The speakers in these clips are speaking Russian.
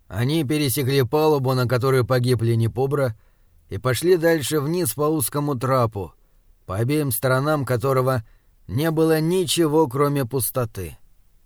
Они пересекли палубу, на которой погиб Ленипобра, и пошли дальше вниз по узкому трапу, по обеим сторонам которого не было ничего, кроме пустоты.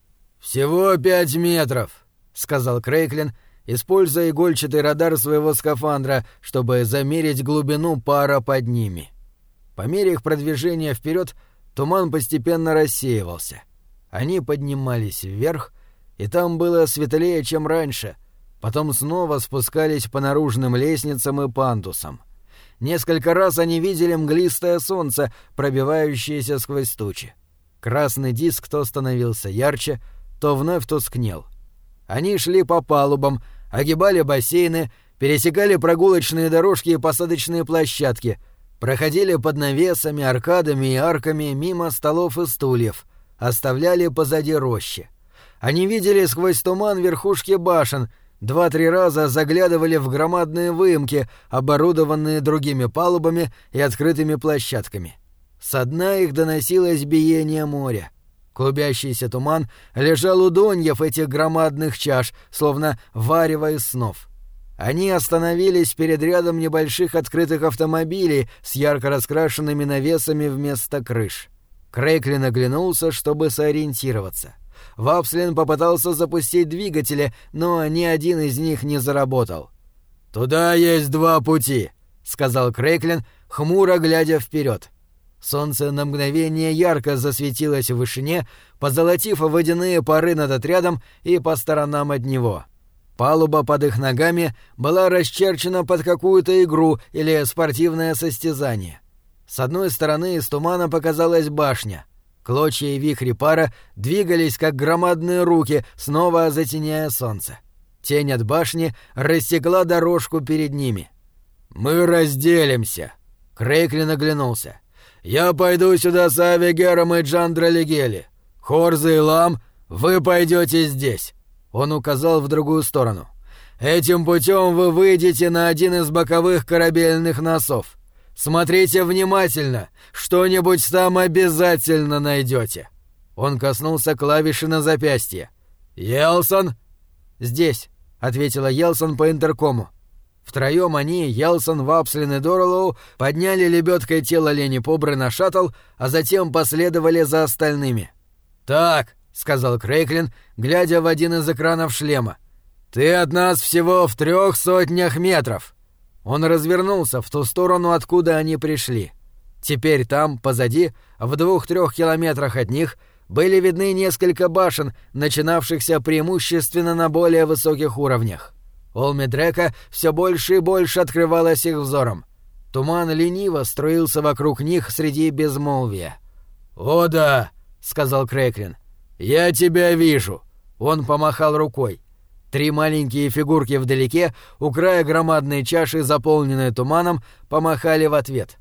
«Всего 5 метров», — сказал Крейклин, используя игольчатый радар своего скафандра, чтобы замерить глубину пара под ними. По мере их продвижения вперед туман постепенно рассеивался. Они поднимались вверх, и там было светлее, чем раньше, потом снова спускались по наружным лестницам и пандусам. Несколько раз они видели мглистое солнце, пробивающееся сквозь тучи. Красный диск то становился ярче, то вновь тускнел. Они шли по палубам, огибали бассейны, пересекали прогулочные дорожки и посадочные площадки, проходили под навесами, аркадами и арками мимо столов и стульев, оставляли позади рощи. Они видели сквозь туман верхушки башен, 2-3 раза заглядывали в громадные выемки, оборудованные другими палубами и открытыми площадками. Со дна их доносилось биение моря. Клубящийся туман лежал у доньев этих громадных чаш, словно варево из снов. Они остановились перед рядом небольших открытых автомобилей с ярко раскрашенными навесами вместо крыш. Крейклин оглянулся, чтобы сориентироваться. Вапслин попытался запустить двигатели, но ни один из них не заработал. «Туда есть 2 пути», — сказал Крейклин, хмуро глядя вперед. Солнце на мгновение ярко засветилось в вышине, позолотив водяные пары над отрядом и по сторонам от него. Палуба под их ногами была расчерчена под какую-то игру или спортивное состязание. С одной стороны из тумана показалась башня. Клочья и вихри пара двигались, как громадные руки, снова затеняя солнце. Тень от башни рассекла дорожку перед ними. «Мы разделимся», — Крейклин оглянулся. «Я пойду сюда с Авигером и Джандралигели. Хорза и Лам, вы пойдете здесь». Он указал в другую сторону. «Этим путем вы выйдете на один из боковых корабельных носов. Смотрите внимательно, что-нибудь там обязательно найдете». Он коснулся клавиши на запястье. «Елсон?» «Здесь», — ответила Елсон по интеркому. Втроем они, Елсон, Вапслин и Дорлоу, подняли лебедкой тело Ленипобры на шаттл, а затем последовали за остальными. «Так», — сказал Крейклин, глядя в один из экранов шлема, — «ты от нас всего в 300 метров». Он развернулся в ту сторону, откуда они пришли. Теперь там, позади, в 2-3 километрах от них, были видны несколько башен, начинавшихся преимущественно на более высоких уровнях. Олмедрека все больше и больше открывалась их взором. Туман лениво струился вокруг них среди безмолвия. «О да», — сказал Крейклин, — «я тебя вижу». Он помахал рукой. 3 маленькие фигурки вдалеке, у края громадной чаши, заполненной туманом, помахали в ответ.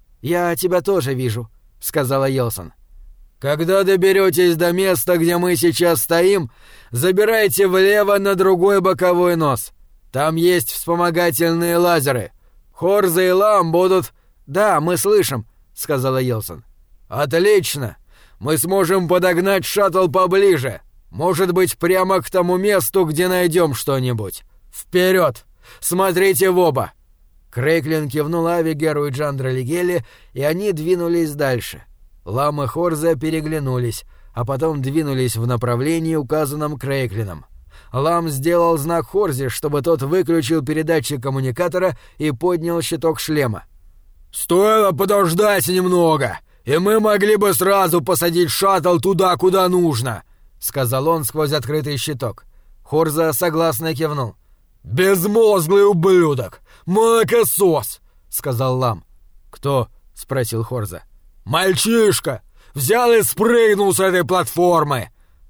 «Я тебя тоже вижу», — сказала Елсон. «Когда доберетесь до места, где мы сейчас стоим, забирайте влево на другой боковой нос. Там есть вспомогательные лазеры. Хорза и Лам будут...» «Да, мы слышим», — сказала Елсон. «Отлично. Мы сможем подогнать шаттл поближе. Может быть, прямо к тому месту, где найдем что-нибудь. Вперед! Смотрите в оба!» Крейклин кивнул Авигеру и Джандралигели, и они двинулись дальше. Лам и Хорза переглянулись, а потом двинулись в направлении, указанном Крейклином. Лам сделал знак Хорзе, чтобы тот выключил передатчик коммуникатора и поднял щиток шлема. «Стоило подождать немного, и мы могли бы сразу посадить шаттл туда, куда нужно», — сказал он сквозь открытый щиток. Хорза согласно кивнул. «Безмозглый ублюдок! Молокосос!» — сказал Лам. «Кто?» — спросил Хорза. «Мальчишка! Взял и спрыгнул с этой платформы!»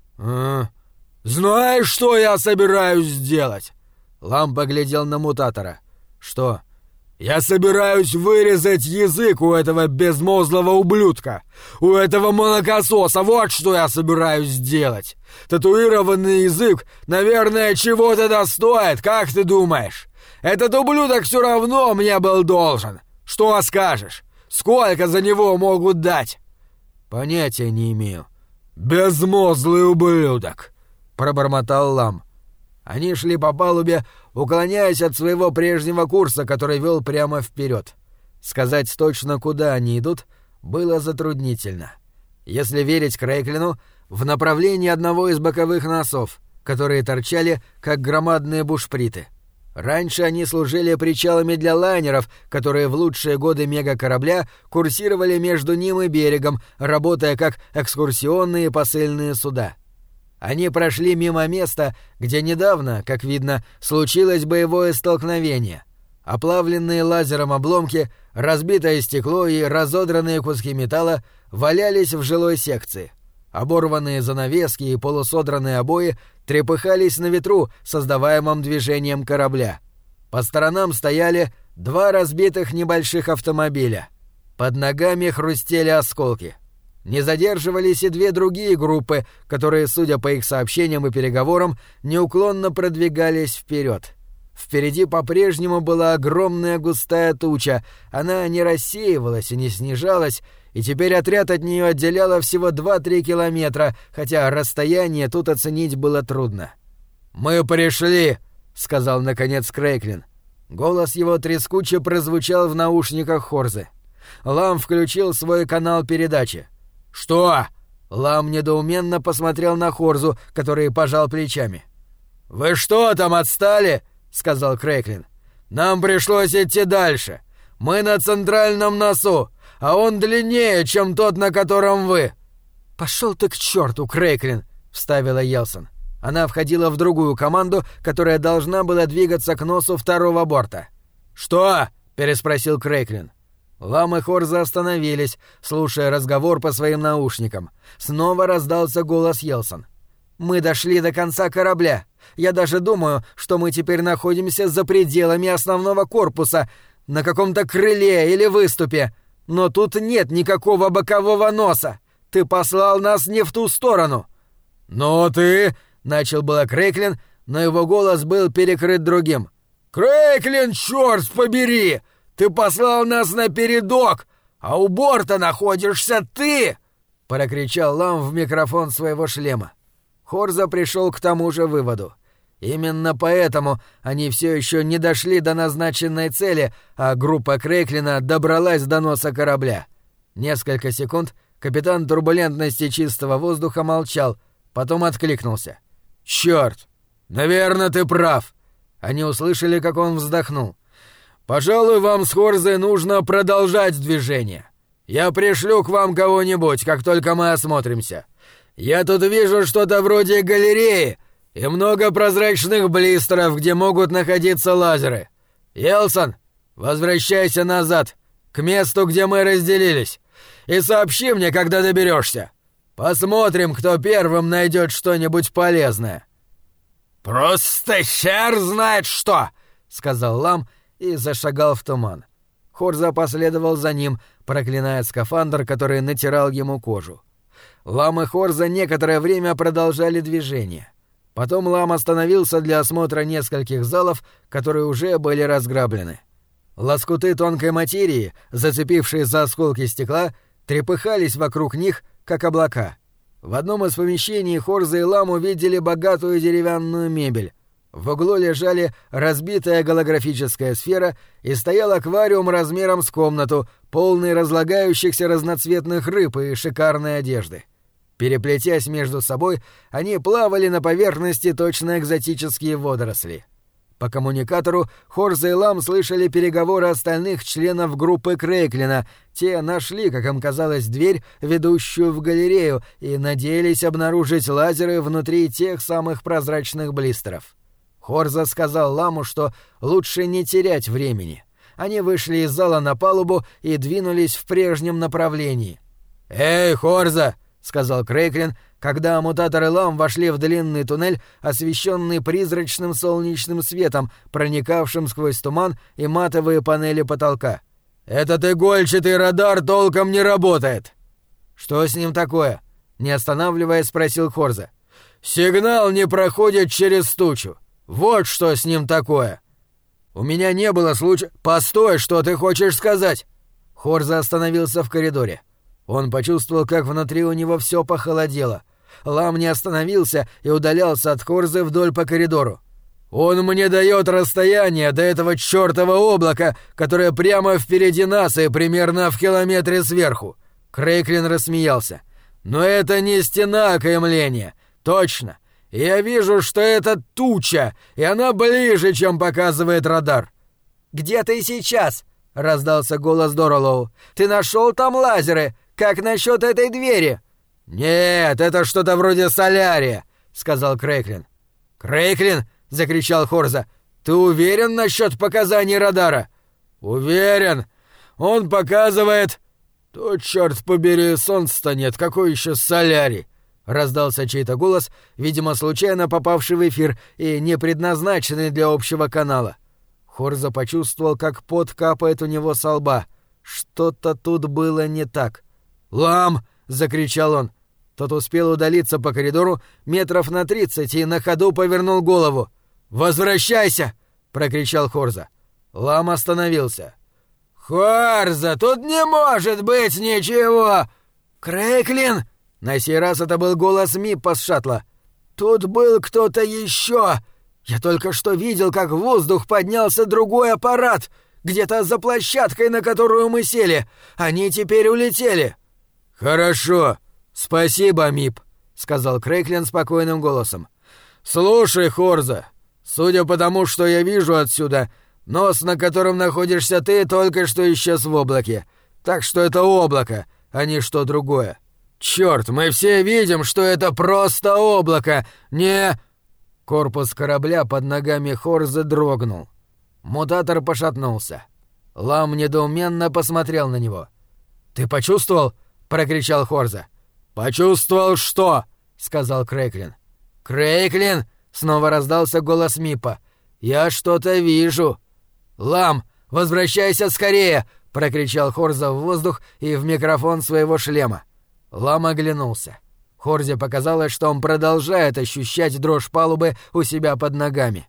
«Знаешь, что я собираюсь сделать?» Лам поглядел на мутатора. «Что?» «Я собираюсь вырезать язык у этого безмозглого ублюдка! У этого молокососа! Вот что я собираюсь сделать! Татуированный язык, наверное, чего-то достоит, как ты думаешь? Этот ублюдок все равно мне был должен! Что скажешь? Сколько за него могут дать?» «Понятия не имею». «Безмозглый ублюдок!» — пробормотал Лам. Они шли по палубе, уклоняясь от своего прежнего курса, который вел прямо вперед. Сказать точно, куда они идут, было затруднительно. Если верить Крейклину, в направлении одного из боковых носов, которые торчали, как громадные бушприты. Раньше они служили причалами для лайнеров, которые в лучшие годы мегакорабля курсировали между ним и берегом, работая как экскурсионные посыльные суда. Они прошли мимо места, где недавно, как видно, случилось боевое столкновение. Оплавленные лазером обломки, разбитое стекло и разодранные куски металла валялись в жилой секции. Оборванные занавески и полусодранные обои трепыхались на ветру, создаваемом движением корабля. По сторонам стояли 2 разбитых небольших автомобиля. Под ногами хрустели осколки. Не задерживались и 2 другие группы, которые, судя по их сообщениям и переговорам, неуклонно продвигались вперед. Впереди по-прежнему была огромная густая туча, она не рассеивалась и не снижалась, и теперь отряд от нее отделяло всего 2-3 километра, хотя расстояние тут оценить было трудно. «Мы пришли!» — сказал наконец Крейклин. Голос его трескуче прозвучал в наушниках Хорзы. Лам включил свой канал передачи. «Что?» — Лам недоуменно посмотрел на Хорзу, который пожал плечами. «Вы что там, отстали?» — сказал Крейклин. «Нам пришлось идти дальше. Мы на центральном носу, а он длиннее, чем тот, на котором вы». «Пошел ты к черту, Крейклин!» — вставила Елсон. Она входила в другую команду, которая должна была двигаться к носу второго борта. «Что?» — переспросил Крейклин. Лам и Хорза остановились, слушая разговор по своим наушникам. Снова раздался голос Елсон. «Мы дошли до конца корабля. Я даже думаю, что мы теперь находимся за пределами основного корпуса, на каком-то крыле или выступе. Но тут нет никакого бокового носа. Ты послал нас не в ту сторону». «Но ты...» — начал было Крейклин, но его голос был перекрыт другим. «Крейклин, чёрт побери! Ты послал нас на передок, а у борта находишься ты!» — прокричал Лам в микрофон своего шлема. Хорза пришел к тому же выводу. Именно поэтому они все еще не дошли до назначенной цели, а группа Крейклина добралась до носа корабля. Несколько секунд капитан турбулентности чистого воздуха молчал, потом откликнулся. «Чёрт! Наверное, ты прав!» Они услышали, как он вздохнул. «Пожалуй, вам с Хорзой нужно продолжать движение. Я пришлю к вам кого-нибудь, как только мы осмотримся. Я тут вижу что-то вроде галереи и много прозрачных блистеров, где могут находиться лазеры. Елсон, возвращайся назад, к месту, где мы разделились, и сообщи мне, когда доберешься. Посмотрим, кто первым найдет что-нибудь полезное». «Просто хер знает что!» — сказал Лам и зашагал в туман. Хорза последовал за ним, проклиная скафандр, который натирал ему кожу. Лам и Хорза некоторое время продолжали движение. Потом Лам остановился для осмотра нескольких залов, которые уже были разграблены. Лоскуты тонкой материи, зацепившие за осколки стекла, трепыхались вокруг них, как облака. В одном из помещений Хорза и Лам увидели богатую деревянную мебель. В углу лежали разбитая голографическая сфера и стоял аквариум размером с комнату, полный разлагающихся разноцветных рыб и шикарной одежды. Переплетясь между собой, они плавали на поверхности точно экзотические водоросли. По коммуникатору Хорза и Лам слышали переговоры остальных членов группы Крейклина. Те нашли, как им казалось, дверь, ведущую в галерею, и надеялись обнаружить лазеры внутри тех самых прозрачных блистеров. Хорза сказал Ламу, что лучше не терять времени. Они вышли из зала на палубу и двинулись в прежнем направлении. «Эй, Хорза!» — сказал Крейклин, когда мутатор и Лам вошли в длинный туннель, освещенный призрачным солнечным светом, проникавшим сквозь туман и матовые панели потолка. «Этот игольчатый радар толком не работает!» «Что с ним такое?» — не останавливаясь, спросил Хорза. «Сигнал не проходит через тучу. Вот что с ним такое!» «У меня не было случая...» «Постой, что ты хочешь сказать?» Хорза остановился в коридоре. Он почувствовал, как внутри у него все похолодело. Лам не остановился и удалялся от Хорзы вдоль по коридору. Он мне дает расстояние до этого чёртова облака, которое прямо впереди нас и примерно в километре сверху». Крейклин рассмеялся. «Но это не стена окаймления. Точно. Я вижу, что это туча, и она ближе, чем показывает радар». «Где ты сейчас?» — раздался голос Доролоу. «Ты нашел там лазеры? Как насчет этой двери?» «Нет, это что-то вроде солярия», — сказал Крейклин. «Крейклин!» — закричал Хорза. «Ты уверен насчет показаний радара?» «Уверен. Он показывает...» «То, черт побери, солнца-то нет, какой еще солярий?» — раздался чей-то голос, видимо, случайно попавший в эфир и не предназначенный для общего канала. Хорза почувствовал, как пот капает у него со лба. Что-то тут было не так. «Лам!» — закричал он. Тот успел удалиться по коридору метров на 30 и на ходу повернул голову. «Возвращайся!» — прокричал Хорза. Лам остановился. «Хорза, тут не может быть ничего!» «Крейклин!» — на сей раз это был голос Миппа с шаттла. «Тут был кто-то еще! Я только что видел, как в воздух поднялся другой аппарат, где-то за площадкой, на которую мы сели. Они теперь улетели». «Хорошо. Спасибо, Мип», — сказал Крейклин спокойным голосом. «Слушай, Хорза, судя по тому, что я вижу отсюда, нос, на котором находишься ты, только что исчез в облаке. Так что это облако, а не что другое. Чёрт, мы все видим, что это просто облако, не...» Корпус корабля под ногами Хорза дрогнул. Мутатор пошатнулся. Лам недоуменно посмотрел на него. «Ты почувствовал?» — прокричал Хорза. «Почувствовал что?» — сказал Крейклин. «Крейклин!» — снова раздался голос Миппа. «Я что-то вижу!» «Лам, возвращайся скорее!» — прокричал Хорза в воздух и в микрофон своего шлема. Лам оглянулся. Хорзе показалось, что он продолжает ощущать дрожь палубы у себя под ногами.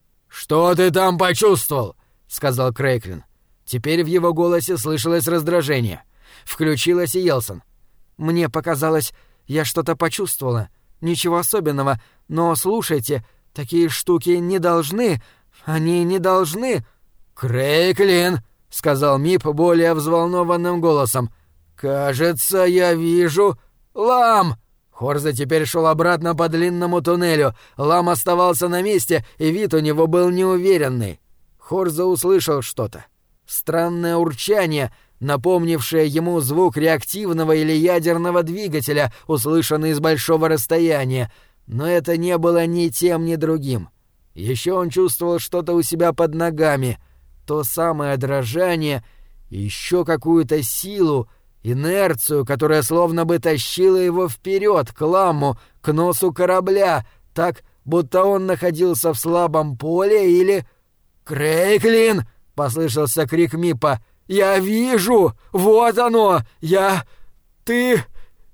«Что ты там почувствовал?» — сказал Крейклин. Теперь в его голосе слышалось раздражение. Включилась и Елсон. «Мне показалось, я что-то почувствовала. Ничего особенного, но слушайте, такие штуки не должны... Они не должны...» «Крейклин!» — сказал Мип более взволнованным голосом. «Кажется, я вижу... Лам!» Хорза теперь шел обратно по длинному туннелю. Лам оставался на месте, и вид у него был неуверенный. Хорза услышал что-то. Странное урчание, напомнившее ему звук реактивного или ядерного двигателя, услышанный с большого расстояния. Но это не было ни тем, ни другим. Еще он чувствовал что-то у себя под ногами. То самое дрожание, еще какую-то силу, инерцию, которая словно бы тащила его вперед, к ламу, к носу корабля, так, будто он находился в слабом поле или... «Крейклин!» — послышался крик Миппа. «Я вижу! Вот оно! Я... Ты...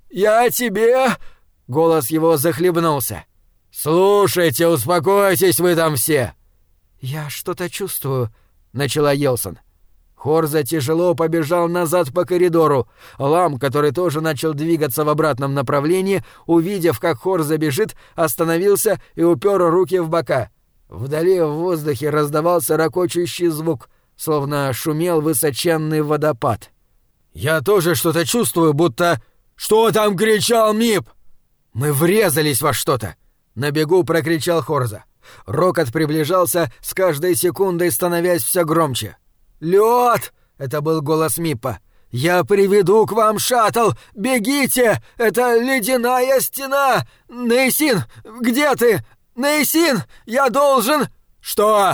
Я тебе...» Голос его захлебнулся. «Слушайте, успокойтесь вы там все!» «Я что-то чувствую», — начала Елсон. Хорза тяжело побежал назад по коридору. Лам, который тоже начал двигаться в обратном направлении, увидев, как Хорза бежит, остановился и упер руки в бока. Вдали в воздухе раздавался ракочущий звук, словно шумел высоченный водопад. «Я тоже что-то чувствую, будто...» «Что там кричал Мип?» «Мы врезались во что-то!» — на бегу прокричал Хорза. Рокот приближался, с каждой секундой становясь все громче. «Лёд!» — это был голос Миппа. «Я приведу к вам шаттл! Бегите! Это ледяная стена! Нейсин, где ты? Нейсин, я должен...» «Что?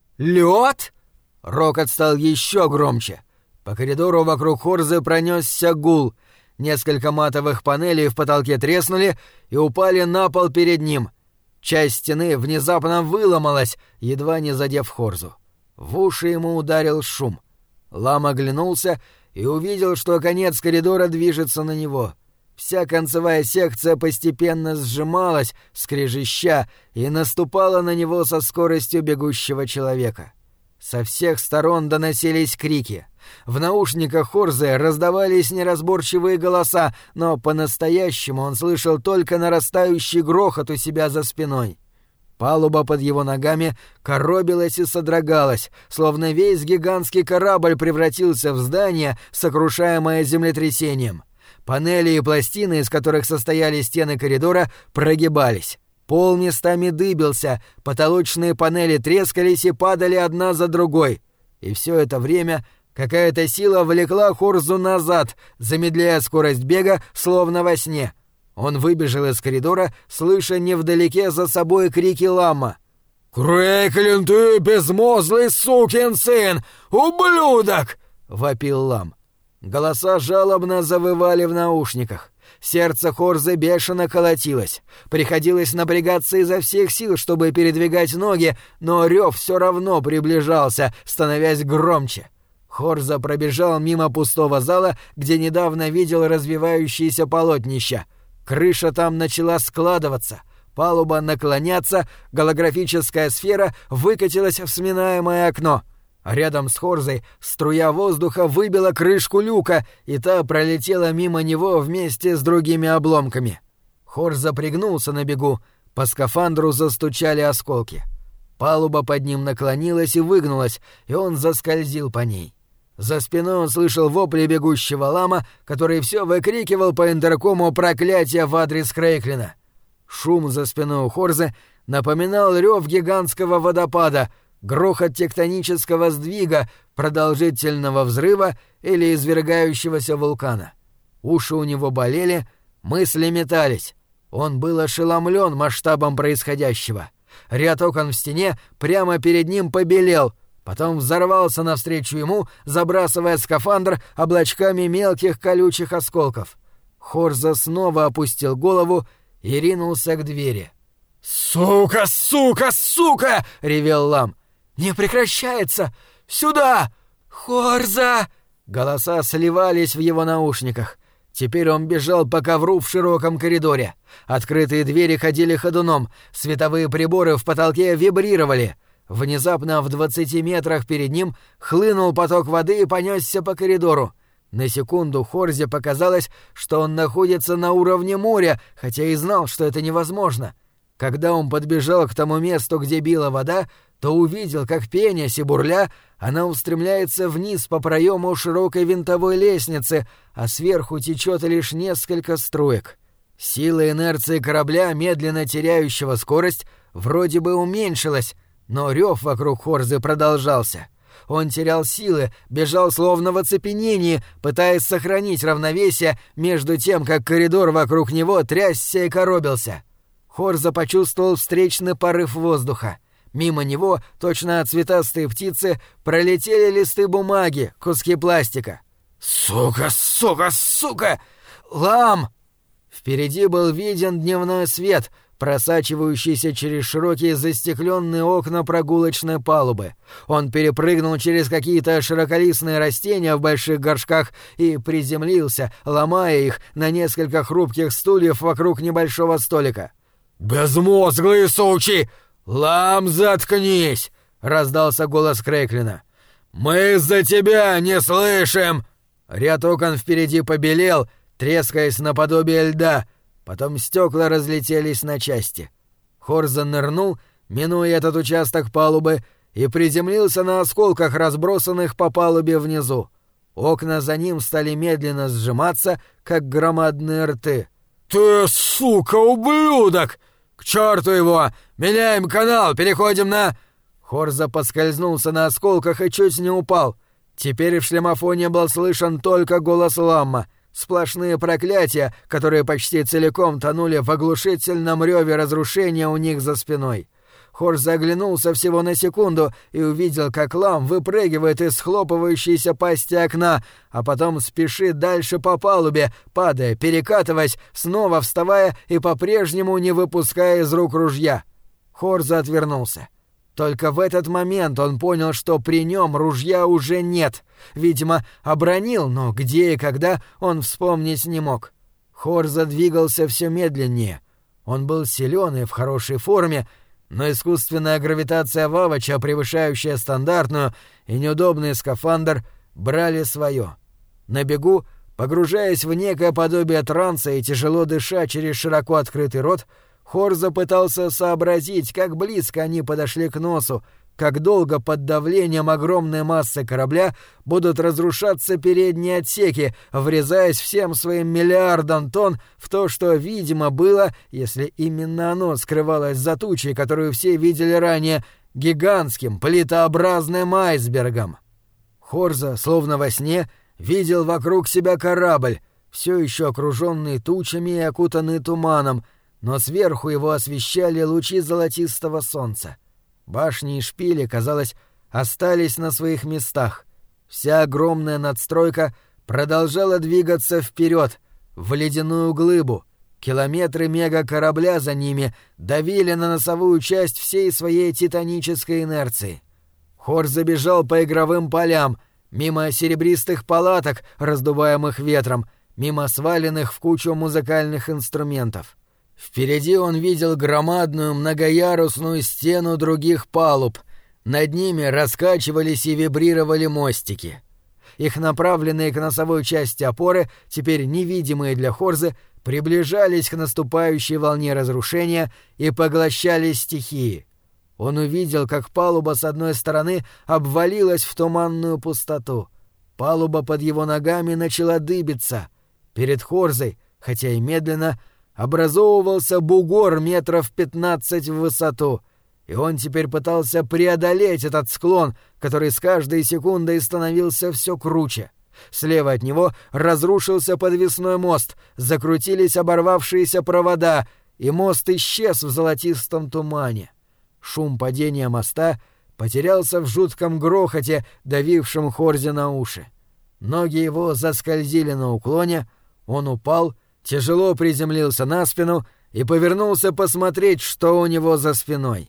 Лёд?» Рокот стал еще громче. По коридору вокруг Хорзы пронесся гул. Несколько матовых панелей в потолке треснули и упали на пол перед ним. Часть стены внезапно выломалась, едва не задев Хорзу. В уши ему ударил шум. Лам оглянулся и увидел, что конец коридора движется на него. Вся концевая секция постепенно сжималась, скрежеща, и наступала на него со скоростью бегущего человека. Со всех сторон доносились крики. В наушниках Хорзы раздавались неразборчивые голоса, но по-настоящему он слышал только нарастающий грохот у себя за спиной. Палуба под его ногами коробилась и содрогалась, словно весь гигантский корабль превратился в здание, сокрушаемое землетрясением. Панели и пластины, из которых состояли стены коридора, прогибались. Пол местами дыбился, потолочные панели трескались и падали одна за другой. И все это время какая-то сила влекла Хорзу назад, замедляя скорость бега, словно во сне. Он выбежал из коридора, слыша невдалеке за собой крики Ламма. «Крейклин, ты безмозглый сукин сын! Ублюдок!» — вопил Лам. Голоса жалобно завывали в наушниках. Сердце Хорзы бешено колотилось. Приходилось напрягаться изо всех сил, чтобы передвигать ноги, но рев все равно приближался, становясь громче. Хорза пробежал мимо пустого зала, где недавно видел развивающиеся полотнища. Крыша там начала складываться, палуба наклоняться, голографическая сфера выкатилась в сминаемое окно. Рядом с Хорзой струя воздуха выбила крышку люка, и та пролетела мимо него вместе с другими обломками. Хорза пригнулся на бегу, по скафандру застучали осколки. Палуба под ним наклонилась и выгнулась, и он заскользил по ней. За спиной он слышал вопли бегущего Лама, который все выкрикивал по интеркому проклятия в адрес Крейклина. Шум за спиной у Хорзы напоминал рев гигантского водопада, грохот тектонического сдвига, продолжительного взрыва или извергающегося вулкана. Уши у него болели, мысли метались. Он был ошеломлен масштабом происходящего. Ряд окон в стене прямо перед ним побелел, потом взорвался навстречу ему, забрасывая скафандр облачками мелких колючих осколков. Хорза снова опустил голову и ринулся к двери. «Сука, сука, сука!» — ревел Лам. «Не прекращается! Сюда! Хорза!» Голоса сливались в его наушниках. Теперь он бежал по ковру в широком коридоре. Открытые двери ходили ходуном, световые приборы в потолке вибрировали. Внезапно в 20 метрах перед ним хлынул поток воды и понесся по коридору. На секунду Хорзе показалось, что он находится на уровне моря, хотя и знал, что это невозможно. Когда он подбежал к тому месту, где била вода, то увидел, как пенясь и бурля, она устремляется вниз по проему широкой винтовой лестницы, а сверху течет лишь несколько струек. Сила инерции корабля, медленно теряющего скорость, вроде бы уменьшилась, но рев вокруг Хорзы продолжался. Он терял силы, бежал словно в оцепенении, пытаясь сохранить равновесие между тем, как коридор вокруг него трясся и коробился. Хорза почувствовал встречный порыв воздуха. Мимо него, точно цветастые птицы, пролетели листы бумаги, куски пластика. «Сука, сука, сука! Лам!» Впереди был виден дневной свет, просачивающийся через широкие застекленные окна прогулочной палубы. Он перепрыгнул через какие-то широколистные растения в больших горшках и приземлился, ломая их на несколько хрупких стульев вокруг небольшого столика. «Безмозглые сучи! Лам, заткнись!» — раздался голос Крейклина. «Мы за тебя не слышим!» Ряд окон впереди побелел, трескаясь наподобие льда, потом стекла разлетелись на части. Хорза нырнул, минуя этот участок палубы, и приземлился на осколках, разбросанных по палубе внизу. Окна за ним стали медленно сжиматься, как громадные рты. «Ты, сука, ублюдок! К черту его! Меняем канал, переходим на...» Хорза поскользнулся на осколках и чуть не упал. Теперь в шлемофоне был слышен только голос Ламма. Сплошные проклятия, которые почти целиком тонули в оглушительном реве разрушения у них за спиной. Хорза оглянулся всего на секунду и увидел, как Лам выпрыгивает из схлопывающейся пасти окна, а потом спешит дальше по палубе, падая, перекатываясь, снова вставая и по-прежнему не выпуская из рук ружья. Хорза отвернулся. Только в этот момент он понял, что при нем ружья уже нет. Видимо, обронил, но где и когда он вспомнить не мог. Хорза двигался все медленнее. Он был силен и в хорошей форме, но искусственная гравитация Вавача, превышающая стандартную, и неудобный скафандр брали свое. На бегу, погружаясь в некое подобие транса и тяжело дыша через широко открытый рот, Хорза пытался сообразить, как близко они подошли к носу, как долго под давлением огромной массы корабля будут разрушаться передние отсеки, врезаясь всем своим миллиардом тонн в то, что, видимо, было, если именно оно скрывалось за тучей, которую все видели ранее, гигантским плитообразным айсбергом. Хорза, словно во сне, видел вокруг себя корабль, все еще окруженный тучами и окутанный туманом, но сверху его освещали лучи золотистого солнца. Башни и шпили, казалось, остались на своих местах. Вся огромная надстройка продолжала двигаться вперед, в ледяную глыбу. Километры мегакорабля за ними давили на носовую часть всей своей титанической инерции. Хорза бежал по игровым полям, мимо серебристых палаток, раздуваемых ветром, мимо сваленных в кучу музыкальных инструментов. Впереди он видел громадную многоярусную стену других палуб. Над ними раскачивались и вибрировали мостики. Их направленные к носовой части опоры, теперь невидимые для Хорзы, приближались к наступающей волне разрушения и поглощали стихии. Он увидел, как палуба с одной стороны обвалилась в туманную пустоту. Палуба под его ногами начала дыбиться. Перед Хорзой, хотя и медленно, образовывался бугор метров 15 в высоту, и он теперь пытался преодолеть этот склон, который с каждой секундой становился все круче. Слева от него разрушился подвесной мост, закрутились оборвавшиеся провода, и мост исчез в золотистом тумане. Шум падения моста потерялся в жутком грохоте, давившем Хорзе на уши. Ноги его заскользили на уклоне, он упал, тяжело приземлился на спину и повернулся посмотреть, что у него за спиной.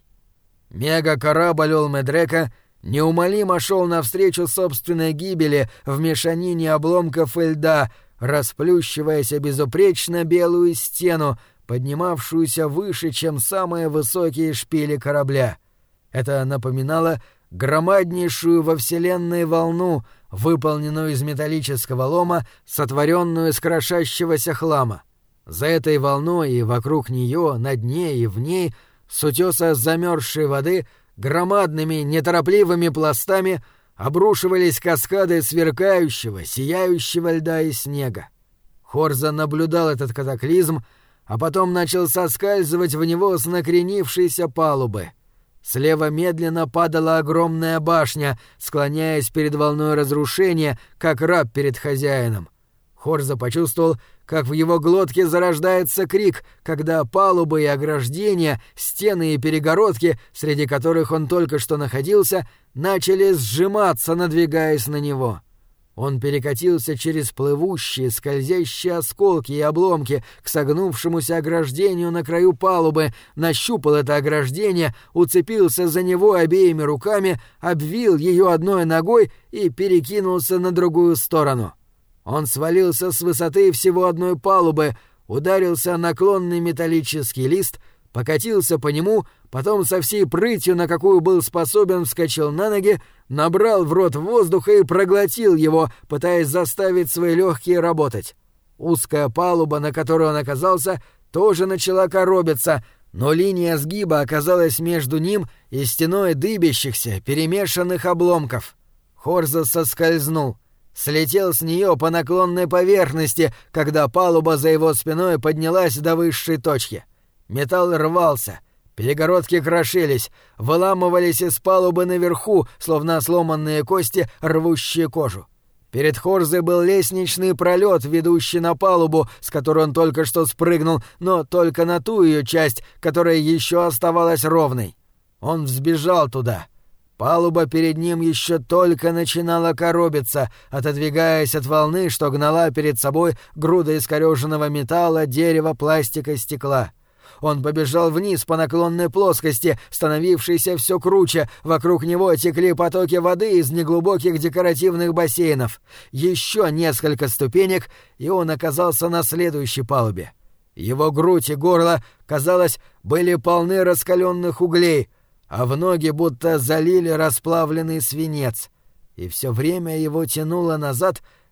Мегакорабль Олмедрека неумолимо шел навстречу собственной гибели в мешанине обломков и льда, расплющиваясь о безупречно белую стену, поднимавшуюся выше, чем самые высокие шпили корабля. Это напоминало громаднейшую во Вселенной волну, выполненную из металлического лома, сотворенную из крошащегося хлама. За этой волной и вокруг нее, на дне и в ней, с утеса замерзшей воды, громадными неторопливыми пластами обрушивались каскады сверкающего, сияющего льда и снега. Хорза наблюдал этот катаклизм, а потом начал соскальзывать в него с накренившейся палубы. Слева медленно падала огромная башня, склоняясь перед волной разрушения, как раб перед хозяином. Хорза почувствовал, как в его глотке зарождается крик, когда палубы и ограждения, стены и перегородки, среди которых он только что находился, начали сжиматься, надвигаясь на него. Он перекатился через плывущие, скользящие осколки и обломки к согнувшемуся ограждению на краю палубы, нащупал это ограждение, уцепился за него обеими руками, обвил ее одной ногой и перекинулся на другую сторону. Он свалился с высоты всего одной палубы, ударился о наклонный металлический лист, покатился по нему, потом со всей прытью, на какую был способен, вскочил на ноги, набрал в рот воздуха и проглотил его, пытаясь заставить свои легкие работать. Узкая палуба, на которой он оказался, тоже начала коробиться, но линия сгиба оказалась между ним и стеной дыбящихся, перемешанных обломков. Хорза соскользнул. Слетел с нее по наклонной поверхности, когда палуба за его спиной поднялась до высшей точки. Металл рвался, перегородки крошились, выламывались из палубы наверху, словно сломанные кости, рвущие кожу. Перед Хорзой был лестничный пролет, ведущий на палубу, с которой он только что спрыгнул, но только на ту ее часть, которая еще оставалась ровной. Он взбежал туда. Палуба перед ним еще только начинала коробиться, отодвигаясь от волны, что гнала перед собой груда искорёженного металла, дерева, пластика и стекла. Он побежал вниз по наклонной плоскости, становившейся все круче, вокруг него текли потоки воды из неглубоких декоративных бассейнов. Еще несколько ступенек, и он оказался на следующей палубе. Его грудь и горло, казалось, были полны раскаленных углей, а в ноги будто залили расплавленный свинец. И все время его тянуло назад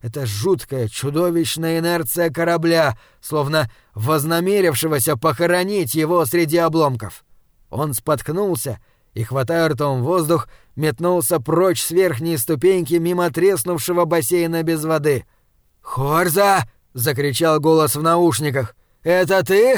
Это жуткая, чудовищная инерция корабля, словно вознамерившегося похоронить его среди обломков. Он споткнулся и, хватая ртом воздух, метнулся прочь с верхней ступеньки мимо треснувшего бассейна без воды. «Хорза!» — закричал голос в наушниках. «Это ты?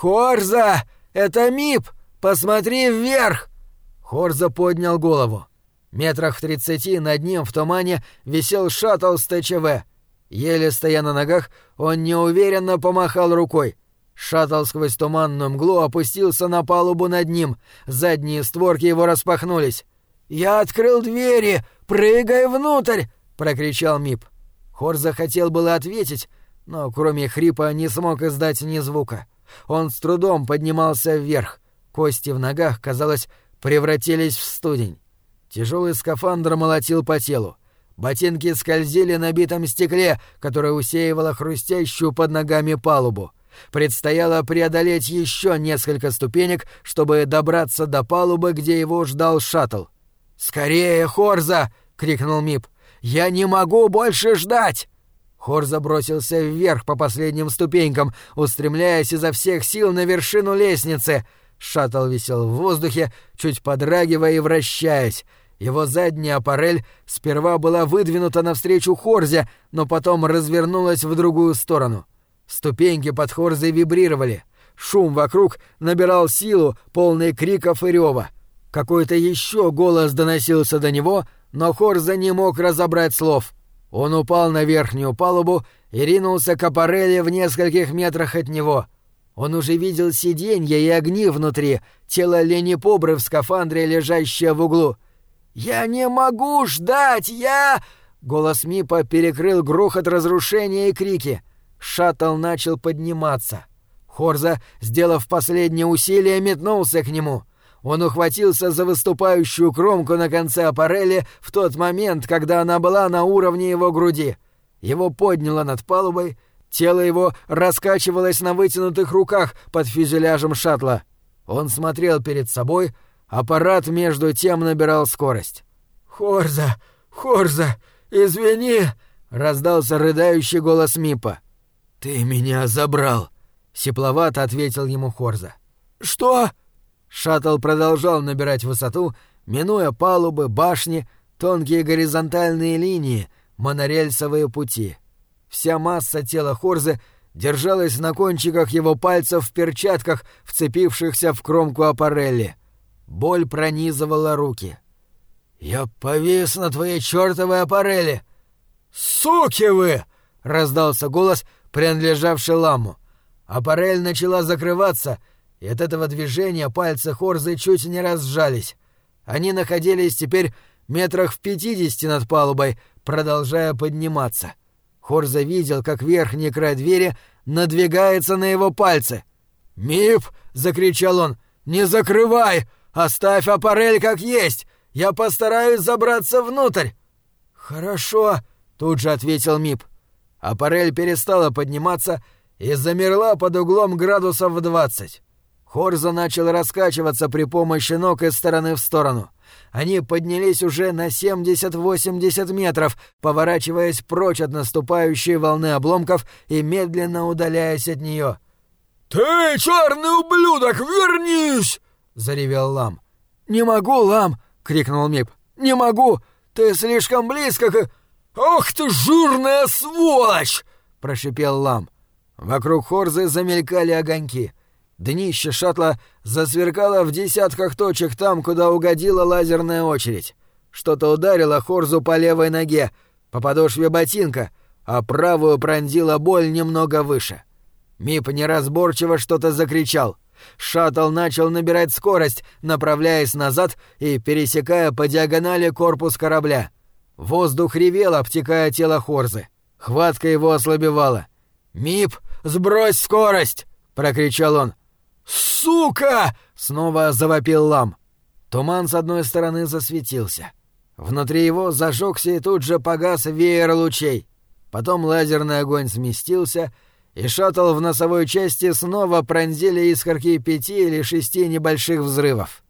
Хорза! Это Мип! Посмотри вверх!» Хорза поднял голову. Метрах в 30 над ним в тумане висел шаттл с ТЧВ. Еле стоя на ногах, он неуверенно помахал рукой. Шаттл сквозь туманную мглу опустился на палубу над ним. Задние створки его распахнулись. «Я открыл двери! Прыгай внутрь!» — прокричал Мип. Хорза хотел было ответить, но кроме хрипа не смог издать ни звука. Он с трудом поднимался вверх. Кости в ногах, казалось, превратились в студень. Тяжелый скафандр молотил по телу. Ботинки скользили на битом стекле, которое усеивало хрустящую под ногами палубу. Предстояло преодолеть еще несколько ступенек, чтобы добраться до палубы, где его ждал шаттл. «Скорее, Хорза!» — крикнул Мип. «Я не могу больше ждать!» Хорза бросился вверх по последним ступенькам, устремляясь изо всех сил на вершину лестницы. Шаттл висел в воздухе, чуть подрагивая и вращаясь. Его задняя аппарель сперва была выдвинута навстречу Хорзе, но потом развернулась в другую сторону. Ступеньки под Хорзой вибрировали. Шум вокруг набирал силу, полный криков и рёва. Какой-то еще голос доносился до него, но Хорза не мог разобрать слов. Он упал на верхнюю палубу и ринулся к аппарели в нескольких метрах от него. Он уже видел сиденья и огни внутри, тело Лени Побры в скафандре, лежащее в углу. «Я не могу ждать! Я...» Голос Мипа перекрыл грохот разрушения и крики. Шаттл начал подниматься. Хорза, сделав последнее усилие, метнулся к нему. Он ухватился за выступающую кромку на конце аппарели в тот момент, когда она была на уровне его груди. Его подняло над палубой, тело его раскачивалось на вытянутых руках под фюзеляжем шаттла. Он смотрел перед собой, аппарат между тем набирал скорость. «Хорза! Хорза! Извини!» — раздался рыдающий голос Мипа. «Ты меня забрал!» — сипловато ответил ему Хорза. «Что?» Шаттл продолжал набирать высоту, минуя палубы, башни, тонкие горизонтальные линии, монорельсовые пути. Вся масса тела Хорзы держалась на кончиках его пальцев в перчатках, вцепившихся в кромку аппарели. Боль пронизывала руки. «Я повис на твоей чертовой аппарели!» «Суки вы!» — раздался голос, принадлежавший Ламу. Аппарель начала закрываться, и от этого движения пальцы Хорзы чуть не разжались. Они находились теперь метрах в 50 над палубой, продолжая подниматься. Хорза видел, как верхний край двери надвигается на его пальцы. «Мип!» — закричал он. «Не закрывай! Оставь аппарель как есть! Я постараюсь забраться внутрь!» «Хорошо!» — тут же ответил Мип. Аппарель перестала подниматься и замерла под углом градусов в 20. Хорза начал раскачиваться при помощи ног из стороны в сторону. Они поднялись уже на 70-80 метров, поворачиваясь прочь от наступающей волны обломков и медленно удаляясь от нее. «Ты, черный ублюдок, вернись!» — заревел Лам. «Не могу, Лам!» — крикнул Мип. «Не могу! Ты слишком близко к...» «Ох ты, жирная сволочь!» — прошипел Лам. Вокруг Хорзы замелькали огоньки. Днище шаттла засверкало в десятках точек там, куда угодила лазерная очередь. Что-то ударило Хорзу по левой ноге, по подошве ботинка, а правую пронзила боль немного выше. Мип неразборчиво что-то закричал. Шаттл начал набирать скорость, направляясь назад и пересекая по диагонали корпус корабля. Воздух ревел, обтекая тело Хорзы. Хватка его ослабевала. «Мип, сбрось скорость!» — прокричал он. «Сука!» — снова завопил Лам. Туман с одной стороны засветился. Внутри его зажегся и тут же погас веер лучей. Потом лазерный огонь сместился, и шаттл в носовой части снова пронзили искорки 5 или 6 небольших взрывов.